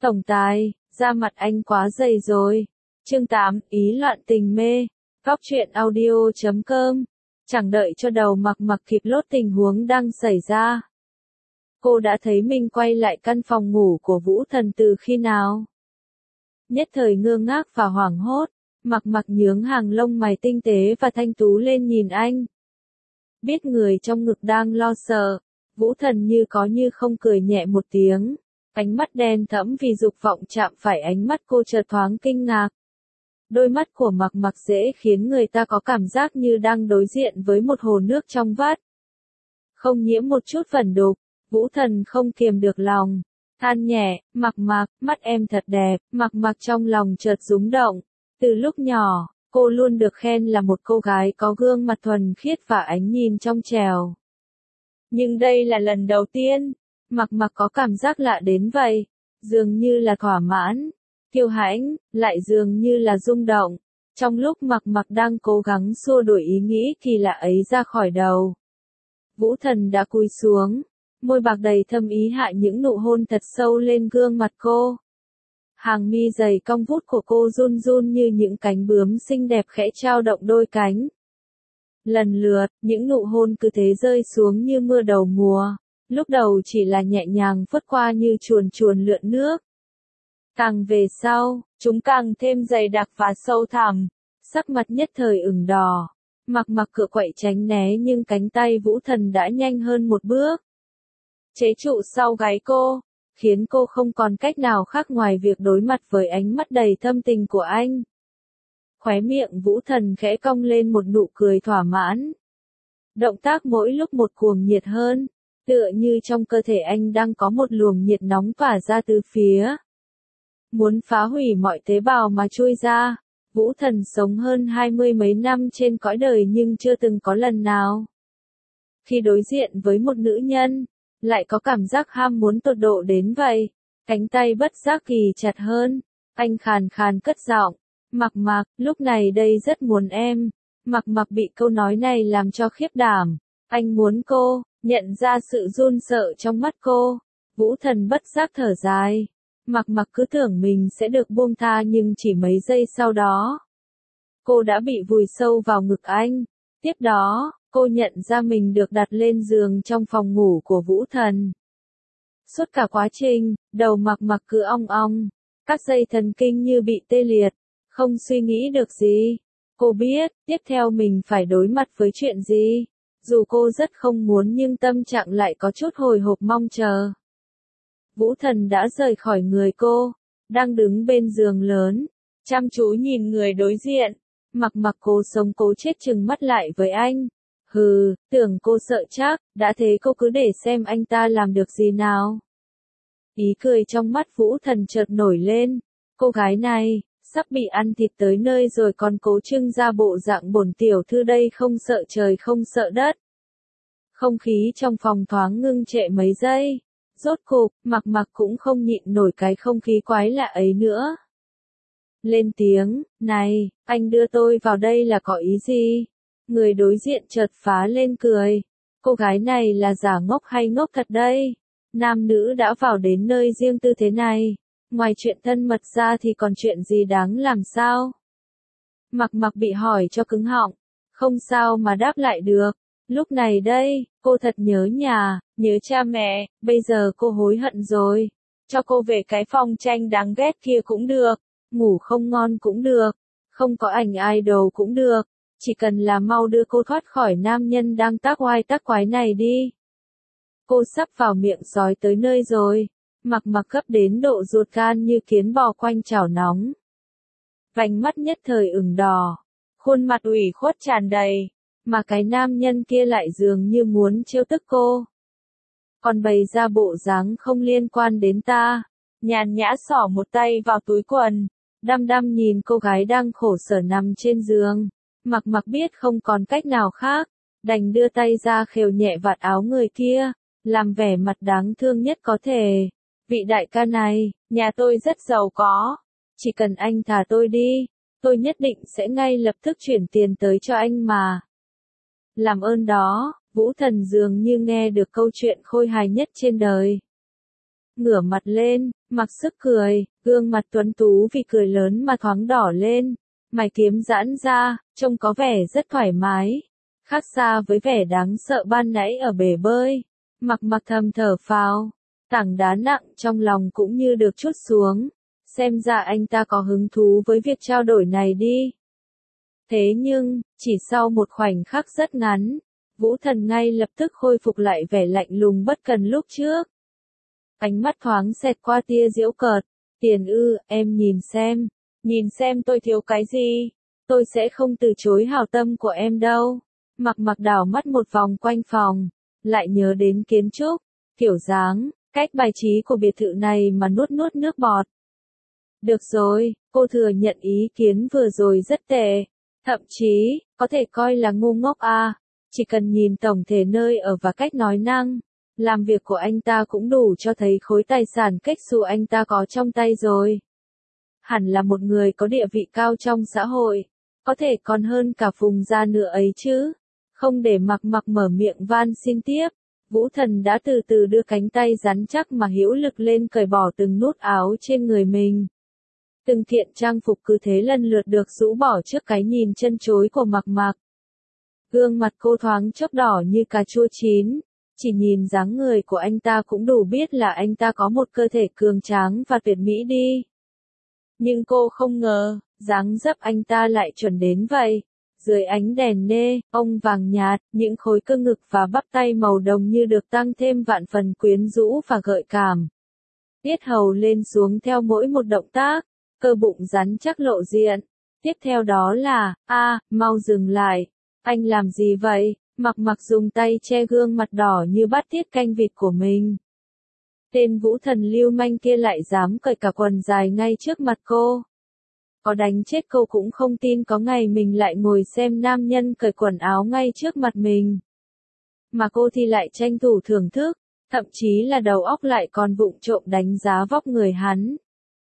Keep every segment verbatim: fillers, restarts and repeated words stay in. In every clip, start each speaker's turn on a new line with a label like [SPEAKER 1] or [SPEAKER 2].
[SPEAKER 1] Tổng tài, da mặt anh quá dày rồi. Chương tám, ý loạn tình mê. Góc truyện audio chấm com. Chẳng đợi cho đầu Mặc Mặc kịp lốt tình huống đang xảy ra. Cô đã thấy mình quay lại căn phòng ngủ của Vũ Thần từ khi nào? Nhất thời ngơ ngác và hoảng hốt, Mặc Mặc nhướng hàng lông mày tinh tế và thanh tú lên nhìn anh. Biết người trong ngực đang lo sợ, Vũ Thần như có như không cười nhẹ một tiếng. Ánh mắt đen thẫm vì dục vọng chạm phải ánh mắt cô chợt thoáng kinh ngạc. Đôi mắt của Mặc Mặc dễ khiến người ta có cảm giác như đang đối diện với một hồ nước trong vắt. Không nhiễm một chút vẩn đục, Vũ Thần không kiềm được lòng. Than nhẹ, Mặc Mặc, mắt em thật đẹp, Mặc Mặc trong lòng chợt rúng động. Từ lúc nhỏ, cô luôn được khen là một cô gái có gương mặt thuần khiết và ánh nhìn trong trẻo. Nhưng đây là lần đầu tiên, Mặc Mặc có cảm giác lạ đến vậy, dường như là thỏa mãn, kiêu hãnh, lại dường như là rung động. Trong lúc Mặc Mặc đang cố gắng xua đuổi ý nghĩ kỳ lạ ấy ra khỏi đầu, Vũ Thần đã cúi xuống, môi bạc đầy thâm ý hạ những nụ hôn thật sâu lên gương mặt cô. Hàng mi dày cong vút của cô run run như những cánh bướm xinh đẹp khẽ trao động đôi cánh. Lần lượt, những nụ hôn cứ thế rơi xuống như mưa đầu mùa, lúc đầu chỉ là nhẹ nhàng phất qua như chuồn chuồn lượn nước. Càng về sau, chúng càng thêm dày đặc và sâu thẳm, sắc mặt nhất thời ửng đỏ. Mặc Mặc cựa quậy tránh né nhưng cánh tay Vũ Thần đã nhanh hơn một bước, chế trụ sau gáy cô, khiến cô không còn cách nào khác ngoài việc đối mặt với ánh mắt đầy thâm tình của anh. Khóe miệng Vũ Thần khẽ cong lên một nụ cười thỏa mãn. Động tác mỗi lúc một cuồng nhiệt hơn, tựa như trong cơ thể anh đang có một luồng nhiệt nóng tỏa ra từ phía. Muốn phá hủy mọi tế bào mà chui ra. Vũ Thần sống hơn hai mươi mấy năm trên cõi đời nhưng chưa từng có lần nào, khi đối diện với một nữ nhân, lại có cảm giác ham muốn tột độ đến vậy. Cánh tay bất giác kỳ chặt hơn, anh khàn khàn cất giọng, Mặc Mặc, lúc này đây rất muốn em. Mặc Mặc bị câu nói này làm cho khiếp đảm, anh muốn cô, nhận ra sự run sợ trong mắt cô. Vũ Thần bất giác thở dài. Mặc Mặc cứ tưởng mình sẽ được buông tha nhưng chỉ mấy giây sau đó, cô đã bị vùi sâu vào ngực anh. Tiếp đó, cô nhận ra mình được đặt lên giường trong phòng ngủ của Vũ Thần. Suốt cả quá trình, đầu Mặc Mặc cứ ong ong, các dây thần kinh như bị tê liệt, không suy nghĩ được gì. Cô biết, tiếp theo mình phải đối mặt với chuyện gì. Dù cô rất không muốn nhưng tâm trạng lại có chút hồi hộp mong chờ. Vũ Thần đã rời khỏi người cô, đang đứng bên giường lớn, chăm chú nhìn người đối diện. Mặc Mặc cố sống cố chết trừng mắt lại với anh. Hừ, tưởng cô sợ chắc, đã thế cô cứ để xem anh ta làm được gì nào. Ý cười trong mắt Vũ Thần chợt nổi lên. Cô gái này, sắp bị ăn thịt tới nơi rồi còn cố trưng ra bộ dạng bổn tiểu thư đây không sợ trời không sợ đất. Không khí trong phòng thoáng ngưng trệ mấy giây. Rốt cục, Mặc Mặc cũng không nhịn nổi cái không khí quái lạ ấy nữa. Lên tiếng, này, anh đưa tôi vào đây là có ý gì? Người đối diện chợt phá lên cười. Cô gái này là giả ngốc hay ngốc thật đây? Nam nữ đã vào đến nơi riêng tư thế này. Ngoài chuyện thân mật ra thì còn chuyện gì đáng làm sao? Mặc Mặc bị hỏi cho cứng họng. Không sao mà đáp lại được. Lúc này đây, cô thật nhớ nhà, nhớ cha mẹ, bây giờ cô hối hận rồi. Cho cô về cái phòng tranh đáng ghét kia cũng được, ngủ không ngon cũng được, không có ảnh idol cũng được, chỉ cần là mau đưa cô thoát khỏi nam nhân đang tác oai tác quái này đi. Cô sắp vào miệng sói tới nơi rồi, Mặc Mặc gấp đến độ ruột gan như kiến bò quanh chảo nóng. Vành mắt nhất thời ửng đỏ, khuôn mặt ủy khuất tràn đầy. Mà cái nam nhân kia lại dường như muốn trêu tức cô. Còn bày ra bộ dáng không liên quan đến ta. Nhàn nhã xỏ một tay vào túi quần. Đăm đăm nhìn cô gái đang khổ sở nằm trên giường. Mặc Mặc biết không còn cách nào khác. Đành đưa tay ra khều nhẹ vạt áo người kia. Làm vẻ mặt đáng thương nhất có thể. Vị đại ca này, nhà tôi rất giàu có. Chỉ cần anh thả tôi đi, tôi nhất định sẽ ngay lập tức chuyển tiền tới cho anh mà. Làm ơn đó, Vũ Thần dường như nghe được câu chuyện khôi hài nhất trên đời. ngửa mặt lên, mặc sức cười, gương mặt tuấn tú vì cười lớn mà thoáng đỏ lên, mày kiếm giãn ra, trông có vẻ rất thoải mái, khác xa với vẻ đáng sợ ban nãy ở bể bơi. Mặc Mặc thầm thở phào, tảng đá nặng trong lòng cũng như được trút xuống, xem ra anh ta có hứng thú với việc trao đổi này đi. Thế nhưng, chỉ sau một khoảnh khắc rất ngắn, Vũ Thần ngay lập tức khôi phục lại vẻ lạnh lùng bất cần lúc trước. Ánh mắt thoáng xẹt qua tia giễu cợt, Tiền ư, em nhìn xem, nhìn xem tôi thiếu cái gì, tôi sẽ không từ chối hảo tâm của em đâu. Mặc Mặc đảo mắt một vòng quanh phòng, lại nhớ đến kiến trúc, kiểu dáng, cách bài trí của biệt thự này mà nuốt nuốt nước bọt. Được rồi, cô thừa nhận ý kiến vừa rồi rất tệ, thậm chí, có thể coi là ngu ngốc à, chỉ cần nhìn tổng thể nơi ở và cách nói năng, làm việc của anh ta cũng đủ cho thấy khối tài sản cách xù anh ta có trong tay rồi. Hẳn là một người có địa vị cao trong xã hội, có thể còn hơn cả Phùng gia nữa ấy chứ. Không để Mặc Mặc mở miệng van xin tiếp, Vũ Thần đã từ từ đưa cánh tay rắn chắc mà hữu lực lên cởi bỏ từng nút áo trên người mình. Từng kiện trang phục cứ thế lần lượt được rũ bỏ trước cái nhìn chân chối của Mặc Mặc. Gương mặt cô thoáng chốc đỏ như cà chua chín, chỉ nhìn dáng người của anh ta cũng đủ biết là anh ta có một cơ thể cường tráng và tuyệt mỹ đi. Nhưng cô không ngờ, dáng dấp anh ta lại chuẩn đến vậy. Dưới ánh đèn nê, ông vàng nhạt, những khối cơ ngực và bắp tay màu đồng như được tăng thêm vạn phần quyến rũ và gợi cảm. Tiết hầu lên xuống theo mỗi một động tác, cơ bụng rắn chắc lộ diện. Tiếp theo đó là, a, mau dừng lại, anh làm gì vậy? Mặc Mặc dùng tay che gương mặt đỏ như bát tiết canh vịt của mình. Tên Vũ Thần lưu manh kia lại dám cởi cả quần dài ngay trước mặt cô. Có đánh chết cô cũng không tin có ngày mình lại ngồi xem nam nhân cởi quần áo ngay trước mặt mình. Mà cô thì lại tranh thủ thưởng thức, thậm chí là đầu óc lại còn vụng trộm đánh giá vóc người hắn.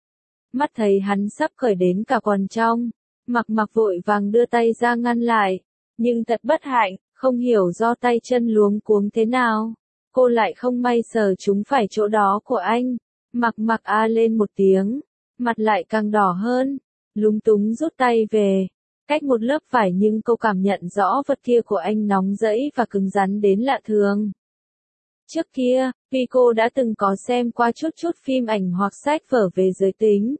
[SPEAKER 1] Mắt thấy hắn sắp cởi đến cả quần trong, Mặc Mặc vội vàng đưa tay ra ngăn lại, nhưng thật bất hạnh, không hiểu do tay chân luống cuống thế nào, cô lại không may sờ trúng phải chỗ đó của anh. Mặc Mặc a lên một tiếng, mặt lại càng đỏ hơn, lúng túng rút tay về, cách một lớp vải nhưng cô cảm nhận rõ vật kia của anh nóng rẫy và cứng rắn đến lạ thường. Trước kia, vì cô đã từng có xem qua chút chút phim ảnh hoặc sách vở về giới tính,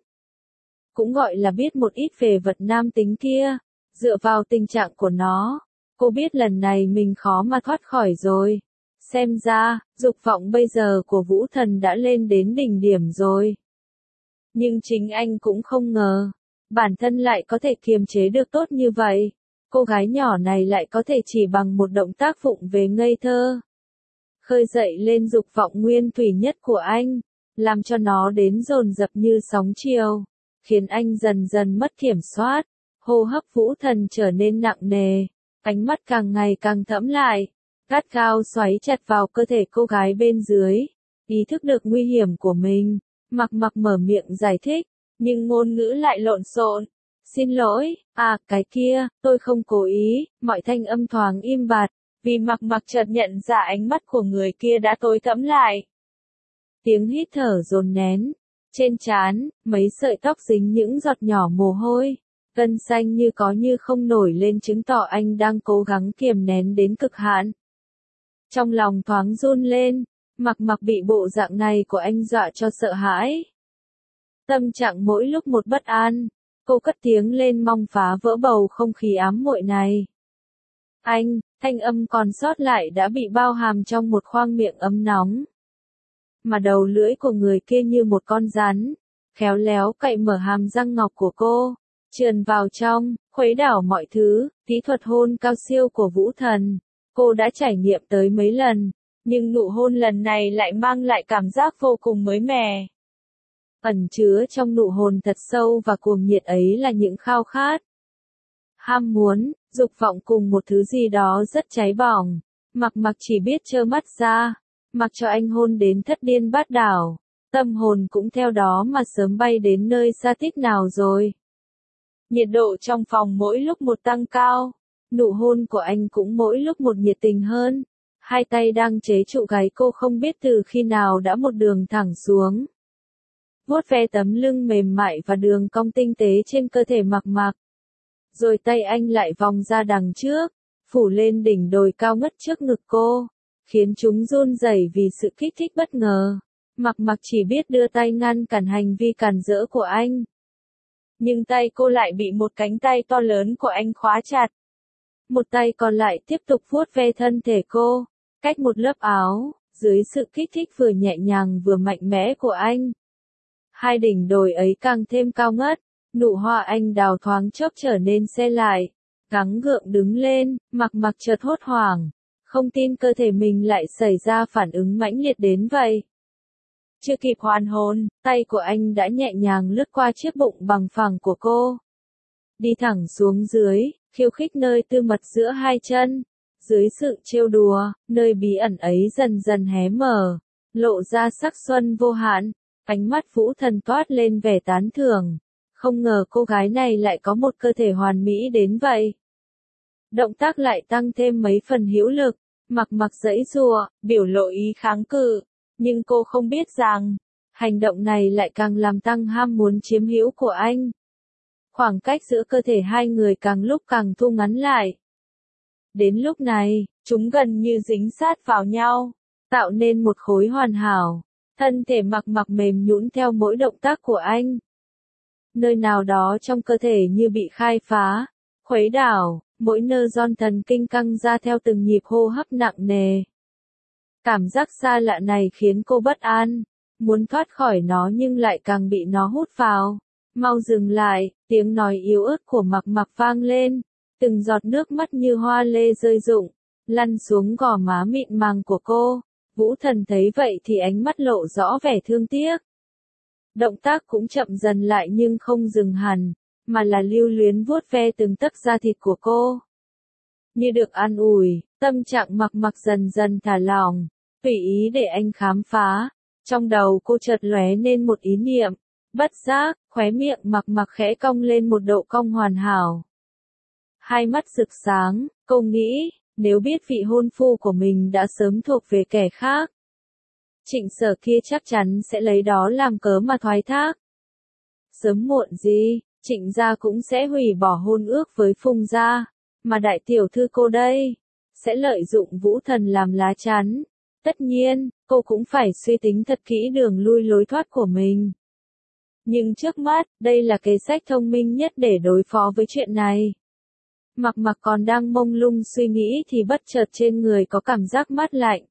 [SPEAKER 1] cũng gọi là biết một ít về vật nam tính kia, dựa vào tình trạng của nó, cô biết lần này mình khó mà thoát khỏi rồi. Xem ra, dục vọng bây giờ của Vũ Thần đã lên đến đỉnh điểm rồi. Nhưng chính anh cũng không ngờ, bản thân lại có thể kiềm chế được tốt như vậy. Cô gái nhỏ này lại có thể chỉ bằng một động tác vụng về ngây thơ, khơi dậy lên dục vọng nguyên thủy nhất của anh, làm cho nó đến dồn dập như sóng chiều, khiến anh dần dần mất kiểm soát. Hô hấp Vũ Thần trở nên nặng nề, ánh mắt càng ngày càng thẫm lại, gắt gao xoáy chặt vào cơ thể cô gái bên dưới. Ý thức được nguy hiểm của mình, Mặc Mặc mở miệng giải thích, nhưng ngôn ngữ lại lộn xộn. Xin lỗi, à, cái kia, tôi không cố ý. Mọi thanh âm thoáng im bặt, vì Mặc Mặc chợt nhận ra ánh mắt của người kia đã tối thẫm lại. Tiếng hít thở dồn nén, trên trán, mấy sợi tóc dính những giọt nhỏ mồ hôi, gân xanh như có như không nổi lên chứng tỏ anh đang cố gắng kiềm nén đến cực hạn. Trong lòng thoáng run lên, Mặc Mặc bị bộ dạng này của anh dọa cho sợ hãi. Tâm trạng mỗi lúc một bất an, cô cất tiếng lên mong phá vỡ bầu không khí ám muội này. Anh, thanh âm còn sót lại đã bị bao hàm trong một khoang miệng ấm nóng. Mà đầu lưỡi của người kia như một con rắn, khéo léo cậy mở hàm răng ngọc của cô, trườn vào trong, khuấy đảo mọi thứ. Kỹ thuật hôn cao siêu của Vũ Thần, cô đã trải nghiệm tới mấy lần, nhưng nụ hôn lần này lại mang lại cảm giác vô cùng mới mẻ. Ẩn chứa trong nụ hôn thật sâu và cuồng nhiệt ấy là những khao khát, ham muốn, dục vọng cùng một thứ gì đó rất cháy bỏng. Mặc Mặc chỉ biết trơ mắt ra, mặc cho anh hôn đến thất điên bát đảo, tâm hồn cũng theo đó mà sớm bay đến nơi xa tích nào rồi. Nhiệt độ trong phòng mỗi lúc một tăng cao, nụ hôn của anh cũng mỗi lúc một nhiệt tình hơn. Hai tay đang chế trụ gáy cô không biết từ khi nào đã một đường thẳng xuống. Vuốt ve tấm lưng mềm mại và đường cong tinh tế trên cơ thể Mặc Mặc. Rồi tay anh lại vòng ra đằng trước, phủ lên đỉnh đồi cao ngất trước ngực cô, khiến chúng run rẩy vì sự kích thích bất ngờ. Mặc Mặc chỉ biết đưa tay ngăn cản hành vi cản rỡ của anh. Nhưng tay cô lại bị một cánh tay to lớn của anh khóa chặt. Một tay còn lại tiếp tục vuốt ve thân thể cô, cách một lớp áo, dưới sự kích thích vừa nhẹ nhàng vừa mạnh mẽ của anh. Hai đỉnh đồi ấy càng thêm cao ngất, nụ hoa anh đào thoáng chốc trở nên se lại, gắng gượng đứng lên, Mặc Mặc chợt hốt hoảng, không tin cơ thể mình lại xảy ra phản ứng mãnh liệt đến vậy. Chưa kịp hoàn hồn, tay của anh đã nhẹ nhàng lướt qua chiếc bụng bằng phẳng của cô. Đi thẳng xuống dưới, khiêu khích nơi tư mật giữa hai chân. Dưới sự trêu đùa, nơi bí ẩn ấy dần dần hé mở, lộ ra sắc xuân vô hạn. Ánh mắt Vũ Thần toát lên vẻ tán thưởng. Không ngờ cô gái này lại có một cơ thể hoàn mỹ đến vậy. Động tác lại tăng thêm mấy phần hữu lực, Mặc Mặc giãy giụa, biểu lộ ý kháng cự. Nhưng cô không biết rằng, hành động này lại càng làm tăng ham muốn chiếm hữu của anh. Khoảng cách giữa cơ thể hai người càng lúc càng thu ngắn lại. Đến lúc này, chúng gần như dính sát vào nhau, tạo nên một khối hoàn hảo. Thân thể Mặc Mặc mềm nhũn theo mỗi động tác của anh. Nơi nào đó trong cơ thể như bị khai phá, khuấy đảo, mỗi nơ ron thần kinh căng ra theo từng nhịp hô hấp nặng nề. Cảm giác xa lạ này khiến cô bất an, muốn thoát khỏi nó nhưng lại càng bị nó hút vào. Mau dừng lại, tiếng nói yếu ớt của Mặc Mặc vang lên, từng giọt nước mắt như hoa lê rơi rụng, lăn xuống gò má mịn màng của cô. Vũ Thần thấy vậy thì ánh mắt lộ rõ vẻ thương tiếc. Động tác cũng chậm dần lại nhưng không dừng hẳn, mà là lưu luyến vuốt ve từng tấc da thịt của cô. Như được an ủi, tâm trạng Mặc Mặc dần dần thả lỏng, tùy ý để anh khám phá. Trong đầu cô chợt lóe lên một ý niệm, bất giác, khóe miệng Mặc Mặc khẽ cong lên một độ cong hoàn hảo. Hai mắt rực sáng, cô nghĩ, nếu biết vị hôn phu của mình đã sớm thuộc về kẻ khác, Trịnh Sở kia chắc chắn sẽ lấy đó làm cớ mà thoái thác. Sớm muộn gì, Trịnh gia cũng sẽ hủy bỏ hôn ước với Phùng gia, mà đại tiểu thư cô đây, sẽ lợi dụng Vũ Thần làm lá chắn. Tất nhiên, cô cũng phải suy tính thật kỹ đường lui lối thoát của mình. Nhưng trước mắt, đây là kế sách thông minh nhất để đối phó với chuyện này. Mặc Mặc còn đang mông lung suy nghĩ thì bất chợt trên người có cảm giác mát lạnh.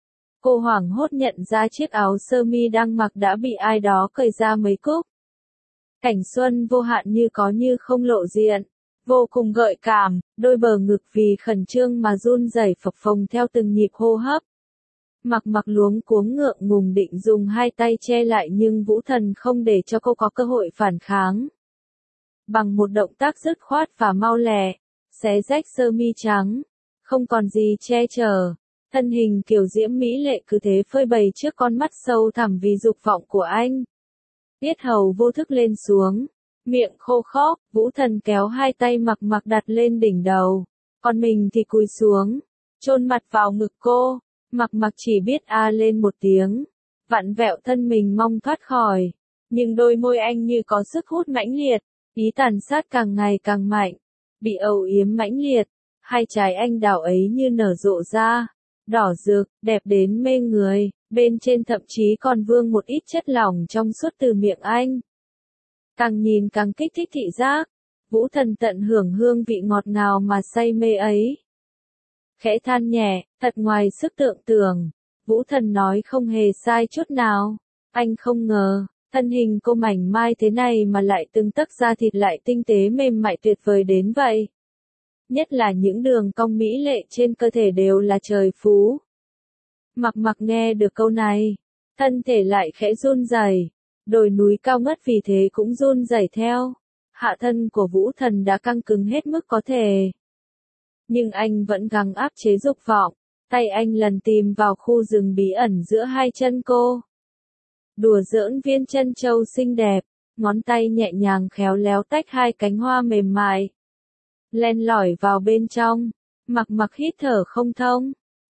[SPEAKER 1] Cô hoảng hốt nhận ra chiếc áo sơ mi đang mặc đã bị ai đó cởi ra mấy cúc. Cảnh xuân vô hạn như có như không lộ diện, vô cùng gợi cảm, đôi bờ ngực vì khẩn trương mà run rẩy phập phồng theo từng nhịp hô hấp. Mặc Mặc luống cuống ngượng ngùng định dùng hai tay che lại nhưng Vũ Thần không để cho cô có cơ hội phản kháng. Bằng một động tác dứt khoát và mau lẹ, xé rách sơ mi trắng, không còn gì che chở, thân hình kiều diễm mỹ lệ cứ thế phơi bày trước con mắt sâu thẳm vì dục vọng của anh. Yết hầu vô thức lên xuống, miệng khô khốc, Vũ Thần kéo hai tay Mặc Mặc đặt lên đỉnh đầu, còn mình thì cúi xuống, chôn mặt vào ngực cô. Mặc Mặc chỉ biết a lên một tiếng, vặn vẹo thân mình mong thoát khỏi, nhưng đôi môi anh như có sức hút mãnh liệt, ý tàn sát càng ngày càng mạnh, bị âu yếm mãnh liệt, hai trái anh đào ấy như nở rộ ra, đỏ rực, đẹp đến mê người, bên trên thậm chí còn vương một ít chất lỏng trong suốt từ miệng anh. Càng nhìn càng kích thích thị giác, Vũ Thần tận hưởng hương vị ngọt ngào mà say mê ấy. Khẽ than nhẹ, thật ngoài sức tưởng tượng, Vũ Thần nói không hề sai chút nào. Anh không ngờ, thân hình cô mảnh mai thế này mà lại từng tấc da thịt lại tinh tế mềm mại tuyệt vời đến vậy. Nhất là những đường cong mỹ lệ trên cơ thể đều là trời phú. Mặc Mặc nghe được câu này, thân thể lại khẽ run rẩy, đồi núi cao ngất vì thế cũng run rẩy theo. Hạ thân của Vũ Thần đã căng cứng hết mức có thể. Nhưng anh vẫn gắng áp chế dục vọng, tay anh lần tìm vào khu rừng bí ẩn giữa hai chân cô. Đùa giỡn viên chân châu xinh đẹp, ngón tay nhẹ nhàng khéo léo tách hai cánh hoa mềm mại. Len lỏi vào bên trong, Mặc Mặc hít thở không thông,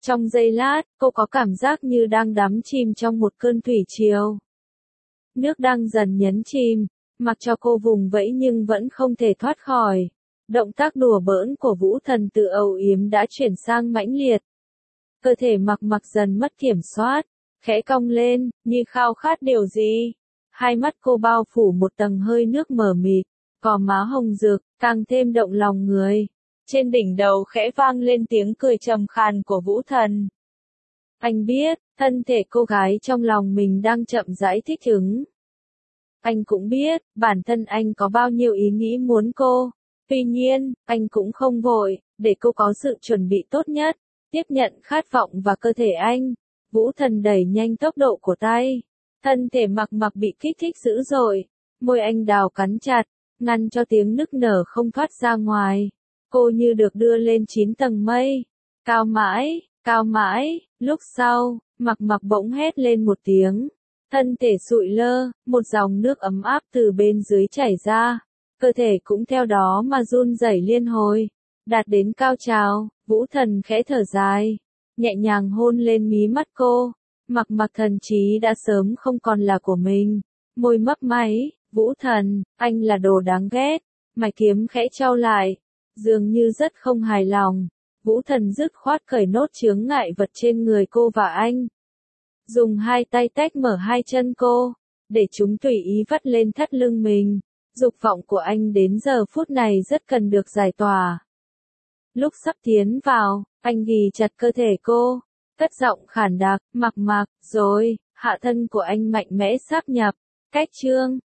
[SPEAKER 1] Trong giây lát, cô có cảm giác như đang đắm chìm trong một cơn thủy triều. Nước đang dần nhấn chìm, mặc cho cô vùng vẫy nhưng vẫn không thể thoát khỏi. Động tác đùa bỡn của Vũ Thần từ âu yếm đã chuyển sang mãnh liệt. Cơ thể Mặc Mặc dần mất kiểm soát, khẽ cong lên, như khao khát điều gì. Hai mắt cô bao phủ một tầng hơi nước mờ mịt, gò má hồng rực, càng thêm động lòng người. Trên đỉnh đầu khẽ vang lên tiếng cười trầm khàn của Vũ Thần. Anh biết, thân thể cô gái trong lòng mình đang chậm rãi thích ứng. Anh cũng biết, bản thân anh có bao nhiêu ý nghĩ muốn cô. Tuy nhiên, anh cũng không vội, để cô có sự chuẩn bị tốt nhất, tiếp nhận khát vọng và cơ thể anh. Vũ Thần đẩy nhanh tốc độ của tay. Thân thể Mặc Mặc bị kích thích dữ dội. Môi anh đào cắn chặt, ngăn cho tiếng nức nở không thoát ra ngoài. Cô như được đưa lên chín tầng mây. Cao mãi, cao mãi, lúc sau, Mặc Mặc bỗng hét lên một tiếng. Thân thể sụi lơ, một dòng nước ấm áp từ bên dưới chảy ra. Cơ thể cũng theo đó mà run rẩy liên hồi. Đạt đến cao trào, Vũ Thần khẽ thở dài. Nhẹ nhàng hôn lên mí mắt cô. Mặc Mặc thần trí đã sớm không còn là của mình. Môi mấp máy, Vũ Thần, anh là đồ đáng ghét. Mày kiếm khẽ trao lại. Dường như rất không hài lòng. Vũ Thần dứt khoát cởi nốt chướng ngại vật trên người cô và anh. Dùng hai tay tách mở hai chân cô, để chúng tùy ý vắt lên thắt lưng mình. Dục vọng của anh đến giờ phút này rất cần được giải tỏa. Lúc sắp tiến vào, anh ghì chặt cơ thể cô, cất giọng khản đặc, Mặc Mặc, rồi, hạ thân của anh mạnh mẽ sáp nhập. Cách chương